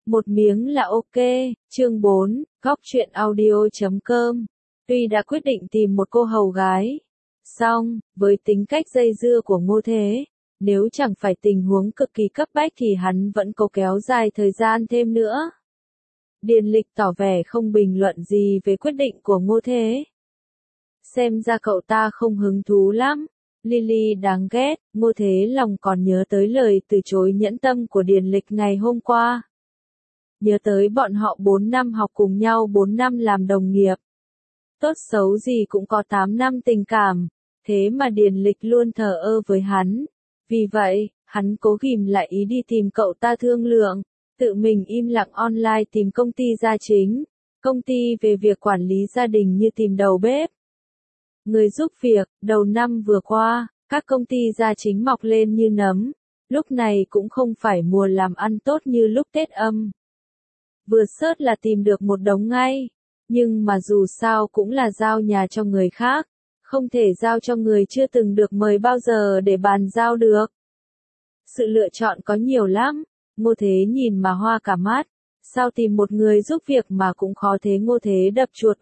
Một miếng là ok. Chương 4, Góc truyện audio.com. Tuy đã quyết định tìm một cô hầu gái, song, với tính cách dây dưa của Ngô Thế, nếu chẳng phải tình huống cực kỳ cấp bách thì hắn vẫn cố kéo dài thời gian thêm nữa. Điền Lịch tỏ vẻ không bình luận gì về quyết định của Ngô Thế. Xem ra cậu ta không hứng thú lắm. Lily đáng ghét. Ngô Thế lòng còn nhớ tới lời từ chối nhẫn tâm của Điền Lịch ngày hôm qua. Nhớ tới bọn họ 4 năm học cùng nhau, 4 năm làm đồng nghiệp. Tốt xấu gì cũng có 8 năm tình cảm, thế mà Điền Lịch luôn thờ ơ với hắn. Vì vậy, hắn cố ghìm lại ý đi tìm cậu ta thương lượng, tự mình im lặng online tìm công ty gia chính, công ty về việc quản lý gia đình như tìm đầu bếp. Người giúp việc, đầu năm vừa qua, các công ty gia chính mọc lên như nấm, lúc này cũng không phải mùa làm ăn tốt như lúc Tết âm. Vừa search là tìm được một đống ngay, nhưng mà dù sao cũng là giao nhà cho người khác, không thể giao cho người chưa từng được mời bao giờ để bàn giao được. Sự lựa chọn có nhiều lắm, Ngô Thế nhìn mà hoa cả mắt, sao tìm một người giúp việc mà cũng khó thế. Ngô Thế đập chuột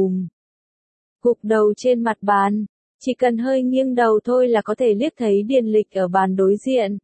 gục đầu trên mặt bàn, chỉ cần hơi nghiêng đầu thôi là có thể liếc thấy Điền Lịch ở bàn đối diện.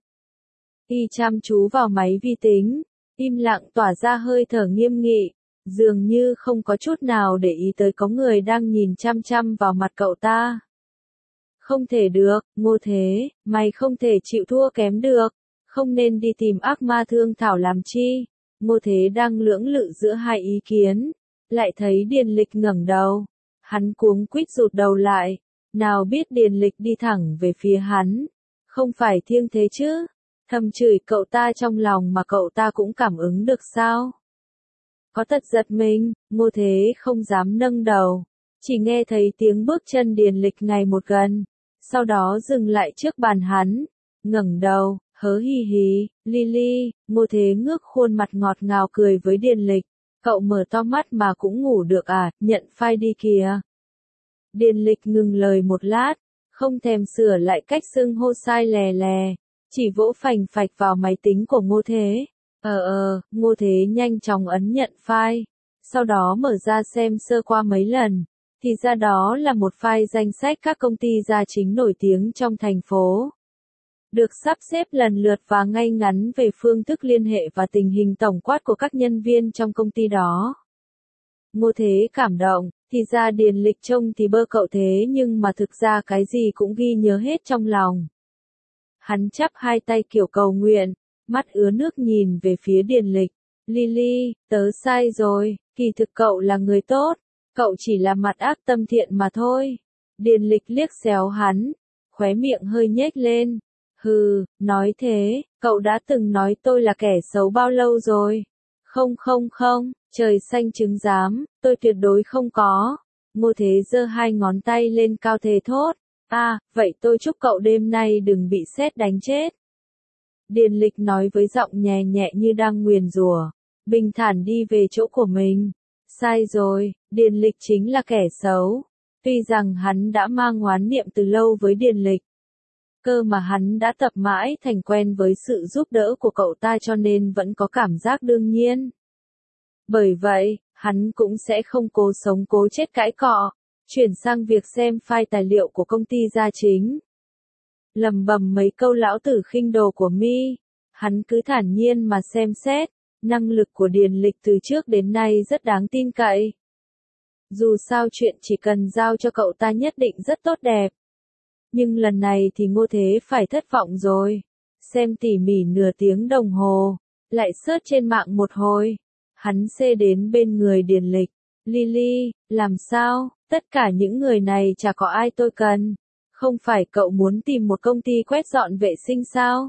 Y chăm chú vào máy vi tính, im lặng tỏa ra hơi thở nghiêm nghị, dường như không có chút nào để ý tới có người đang nhìn chăm chăm vào mặt cậu ta. Không thể được, Ngô Thế, mày không thể chịu thua kém được, không nên đi tìm ác ma thương thảo làm chi. Ngô Thế đang lưỡng lự giữa hai ý kiến, lại thấy Điền Lịch ngẩng đầu. Hắn cuống quýt rụt đầu lại, nào biết Điền Lịch đi thẳng về phía hắn. Không phải thiêng thế chứ, thầm chửi cậu ta trong lòng mà cậu ta cũng cảm ứng được sao? Có tật giật mình, Ngô Thế không dám nâng đầu, chỉ nghe thấy tiếng bước chân Điền Lịch ngày một gần, sau đó dừng lại trước bàn hắn, ngẩng đầu, hớ hì hì, Lily. Ngô Thế ngước khuôn mặt ngọt ngào cười với Điền Lịch, cậu mở to mắt mà cũng ngủ được à, nhận file đi kìa. Điền Lịch ngừng lời một lát, không thèm sửa lại cách xưng hô sai lè lè, chỉ vỗ phành phạch vào máy tính của Ngô Thế. Ngô Thế nhanh chóng ấn nhận file, sau đó mở ra xem sơ qua mấy lần, thì ra đó là một file danh sách các công ty gia chính nổi tiếng trong thành phố. Được sắp xếp lần lượt và ngay ngắn về phương thức liên hệ và tình hình tổng quát của các nhân viên trong công ty đó. Ngô Thế cảm động, thì ra Điền Lịch trông thì bơ cậu thế nhưng mà thực ra cái gì cũng ghi nhớ hết trong lòng. Hắn chắp hai tay kiểu cầu nguyện, mắt ứa nước nhìn về phía Điền Lịch. Lily, tớ sai rồi, kỳ thực cậu là người tốt, cậu chỉ là mặt ác tâm thiện mà thôi. Điền Lịch liếc xéo hắn, khóe miệng hơi nhếch lên. Hừ, nói thế, cậu đã từng nói tôi là kẻ xấu bao lâu rồi? Không, trời xanh trứng giám, tôi tuyệt đối không có. Ngô Thế giơ hai ngón tay lên cao thề thốt. Vậy tôi chúc cậu đêm nay đừng bị sét đánh chết. Điền Lịch nói với giọng nhẹ nhẹ như đang nguyền rủa, bình thản đi về chỗ của mình. Sai rồi, Điền Lịch chính là kẻ xấu. Tuy rằng hắn đã mang oán niệm từ lâu với Điền Lịch, cơ mà hắn đã tập mãi thành quen với sự giúp đỡ của cậu ta cho nên vẫn có cảm giác đương nhiên. Bởi vậy, hắn cũng sẽ không cố sống cố chết cãi cọ, chuyển sang việc xem file tài liệu của công ty gia chính. Lầm bầm mấy câu lão tử khinh đồ của mi, hắn cứ thản nhiên mà xem xét, năng lực của Điền Lịch từ trước đến nay rất đáng tin cậy. Dù sao chuyện chỉ cần giao cho cậu ta nhất định rất tốt đẹp. Nhưng lần này thì Ngô Thế phải thất vọng rồi. Xem tỉ mỉ nửa tiếng đồng hồ, lại search trên mạng một hồi. Hắn xê đến bên người Điền Lịch. Lily, làm sao, tất cả những người này chả có ai tôi cần. Không phải cậu muốn tìm một công ty quét dọn vệ sinh sao?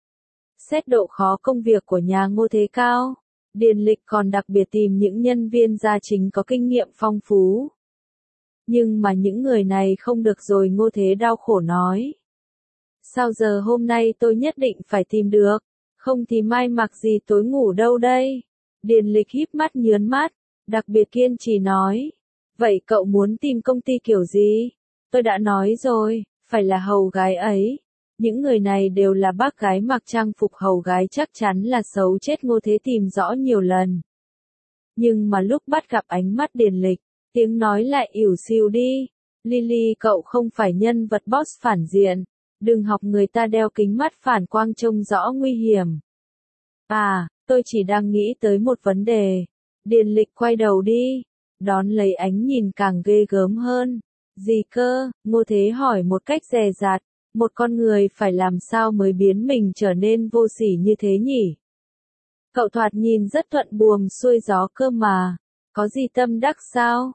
Xét độ khó công việc của nhà Ngô Thế cao, Điền Lịch còn đặc biệt tìm những nhân viên gia chính có kinh nghiệm phong phú. Nhưng mà những người này không được rồi. Ngô Thế đau khổ nói. Sao giờ hôm nay tôi nhất định phải tìm được, không thì mai mặc gì tối ngủ đâu đây? Điền Lịch híp mắt nhớn mắt, đặc biệt kiên trì nói. Vậy cậu muốn tìm công ty kiểu gì? Tôi đã nói rồi, phải là hầu gái ấy. Những người này đều là bác gái mặc trang phục hầu gái, chắc chắn là xấu chết. Ngô Thế tìm rõ nhiều lần. Nhưng mà lúc bắt gặp ánh mắt Điền Lịch, tiếng nói lại ỉu xìu đi. Lily, cậu không phải nhân vật boss phản diện. Đừng học người ta đeo kính mắt phản quang trông rõ nguy hiểm. À, tôi chỉ đang nghĩ tới một vấn đề. Điền Lịch quay đầu đi, đón lấy ánh nhìn càng ghê gớm hơn. Gì cơ? Ngô Thế hỏi một cách dè dặt. Một con người phải làm sao mới biến mình trở nên vô sỉ như thế nhỉ? Cậu thoạt nhìn rất thuận buồm xuôi gió cơ mà. Có gì tâm đắc sao?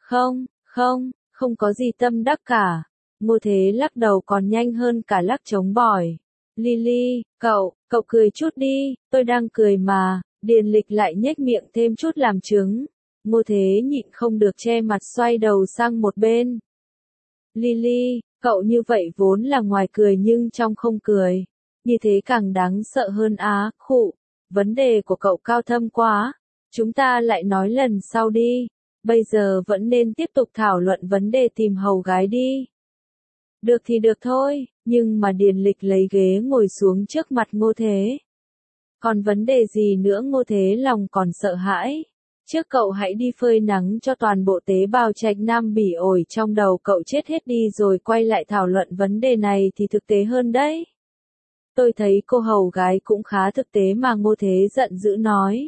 Không có gì tâm đắc cả. Ngô Thế lắc đầu còn nhanh hơn cả lắc trống bỏi. Lily, cậu cười chút đi, tôi đang cười mà. Điền Lịch lại nhếch miệng thêm chút làm chứng. Ngô Thế nhịn không được che mặt xoay đầu sang một bên. Lily, cậu như vậy vốn là ngoài cười nhưng trong không cười. Như thế càng đáng sợ hơn á, khụ. Vấn đề của cậu cao thâm quá. Chúng ta lại nói lần sau đi. Bây giờ vẫn nên tiếp tục thảo luận vấn đề tìm hầu gái đi. Được thì được thôi, nhưng mà Điền Lịch lấy ghế ngồi xuống trước mặt Ngô Thế. Còn vấn đề gì nữa? Ngô Thế lòng còn sợ hãi. Trước cậu hãy đi phơi nắng cho toàn bộ tế bào trạch nam bỉ ổi trong đầu cậu chết hết đi rồi quay lại thảo luận vấn đề này thì thực tế hơn đấy. Tôi thấy cô hầu gái cũng khá thực tế mà. Ngô Thế giận dữ nói.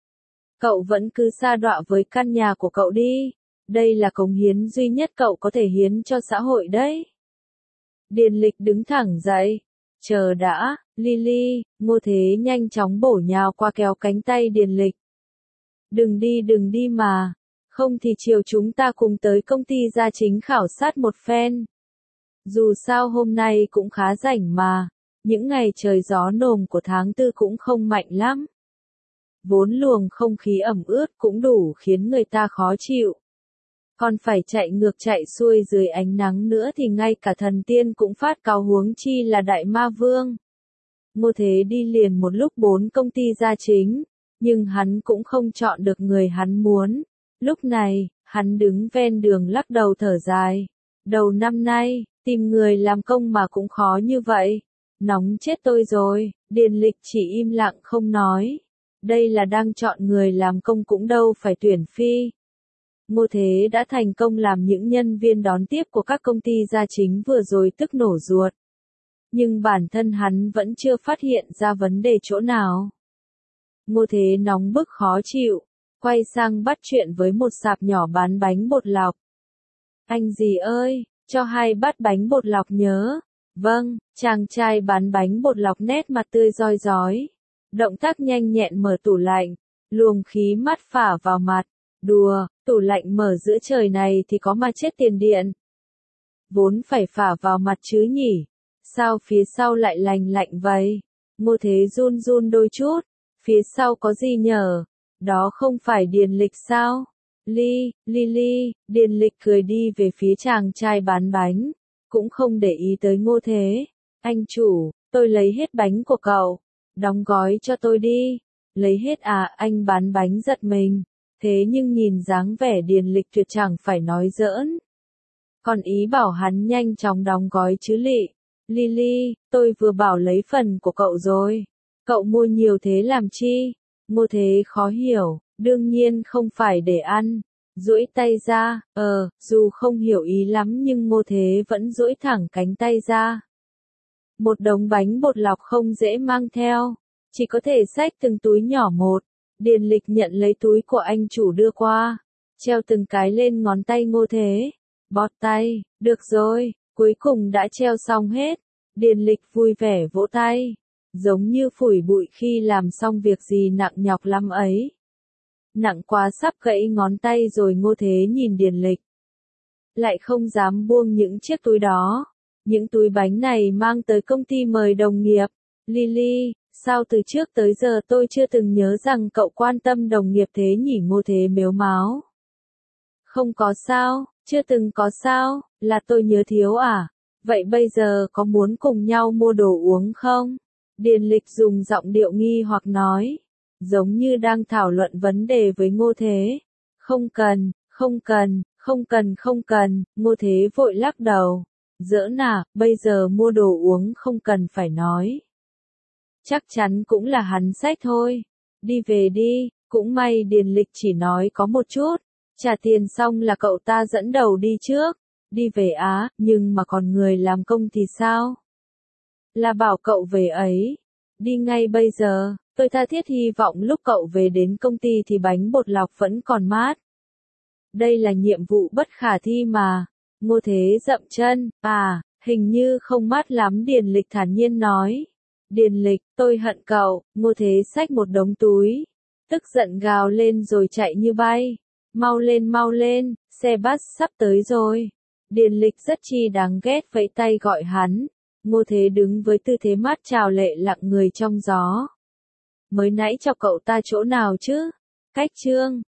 Cậu vẫn cứ sa đọa với căn nhà của cậu đi. Đây là cống hiến duy nhất cậu có thể hiến cho xã hội đấy. Điền Lịch đứng thẳng dậy. Chờ đã, Lily. Ngô Thế nhanh chóng bổ nhào qua kéo cánh tay Điền Lịch. Đừng đi mà. Không thì chiều chúng ta cùng tới công ty gia chính khảo sát một phen. Dù sao hôm nay cũng khá rảnh mà. Những ngày trời gió nồm của tháng 4 cũng không mạnh lắm. Vốn luồng không khí ẩm ướt cũng đủ khiến người ta khó chịu. Còn phải chạy ngược chạy xuôi dưới ánh nắng nữa thì ngay cả thần tiên cũng phát cáu, huống chi là đại ma vương. Ngô Thế đi liền một lúc 4 công ty gia chính, nhưng hắn cũng không chọn được người hắn muốn. Lúc này, hắn đứng ven đường lắc đầu thở dài. Đầu năm nay, tìm người làm công mà cũng khó như vậy. Nóng chết tôi rồi. Điền Lịch chỉ im lặng không nói. Đây là đang chọn người làm công cũng đâu phải tuyển phi. Ngô Thế đã thành công làm những nhân viên đón tiếp của các công ty gia chính vừa rồi tức nổ ruột. Nhưng bản thân hắn vẫn chưa phát hiện ra vấn đề chỗ nào. Ngô Thế nóng bức khó chịu, quay sang bắt chuyện với một sạp nhỏ bán bánh bột lọc. Anh gì ơi, cho 2 bát bánh bột lọc nhớ. Vâng, chàng trai bán bánh bột lọc nét mặt tươi rói rói. Động tác nhanh nhẹn mở tủ lạnh, luồng khí mát phả vào mặt. Đùa, tủ lạnh mở giữa trời này thì có mà chết tiền điện. Vốn phải phả vào mặt chứ nhỉ, sao phía sau lại lành lạnh vậy? Ngô Thế run run đôi chút, phía sau có gì nhở? Đó không phải Điền Lịch sao? Lily, Điền Lịch cười đi về phía chàng trai bán bánh, cũng không để ý tới Ngô Thế. Anh chủ, tôi lấy hết bánh của cậu, đóng gói cho tôi đi. Lấy hết à? Anh bán bánh giật mình. Thế nhưng nhìn dáng vẻ Điền Lịch tuyệt chẳng phải nói giỡn. Còn ý bảo hắn nhanh chóng đóng gói chứ lị. Lily, tôi vừa bảo lấy phần của cậu rồi. Cậu mua nhiều thế làm chi? Ngô Thế khó hiểu, đương nhiên không phải để ăn. Duỗi tay ra, dù không hiểu ý lắm nhưng Ngô Thế vẫn duỗi thẳng cánh tay ra. Một đống bánh bột lọc không dễ mang theo, chỉ có thể xách từng túi nhỏ một. Điền Lịch nhận lấy túi của anh chủ đưa qua, treo từng cái lên ngón tay Ngô Thế. Bọt tay, được rồi, cuối cùng đã treo xong hết. Điền Lịch vui vẻ vỗ tay, giống như phủi bụi khi làm xong việc gì nặng nhọc lắm ấy. Nặng quá sắp gãy ngón tay rồi. Ngô Thế nhìn Điền Lịch, lại không dám buông những chiếc túi đó. Những túi bánh này mang tới công ty mời đồng nghiệp. Lily, sao từ trước tới giờ tôi chưa từng nhớ rằng cậu quan tâm đồng nghiệp thế nhỉ? Ngô Thế mếu máo. Không có sao, chưa từng có sao, là tôi nhớ thiếu à? Vậy bây giờ có muốn cùng nhau mua đồ uống không? Điền Lịch dùng giọng điệu nghi hoặc nói, giống như đang thảo luận vấn đề với Ngô Thế. Không cần. Ngô Thế vội lắc đầu. Giỡn à, bây giờ mua đồ uống không cần phải nói. Chắc chắn cũng là hắn xách thôi. Đi về đi, cũng may Điền Lịch chỉ nói có một chút. Trả tiền xong là cậu ta dẫn đầu đi trước. Đi về á, nhưng mà còn người làm công thì sao? Là bảo cậu về ấy. Đi ngay bây giờ, tôi tha thiết hy vọng lúc cậu về đến công ty thì bánh bột lọc vẫn còn mát. Đây là nhiệm vụ bất khả thi mà. Ngô Thế dậm chân, hình như không mát lắm Điền Lịch thản nhiên nói. Điền Lịch, tôi hận cậu, Ngô Thế xách một đống túi. Tức giận gào lên rồi chạy như bay. Mau lên, xe bus sắp tới rồi. Điền Lịch rất chi đáng ghét vẫy tay gọi hắn. Ngô Thế đứng với tư thế mát chào lệ lặng người trong gió. Mới nãy cho cậu ta chỗ nào chứ? Cách chương.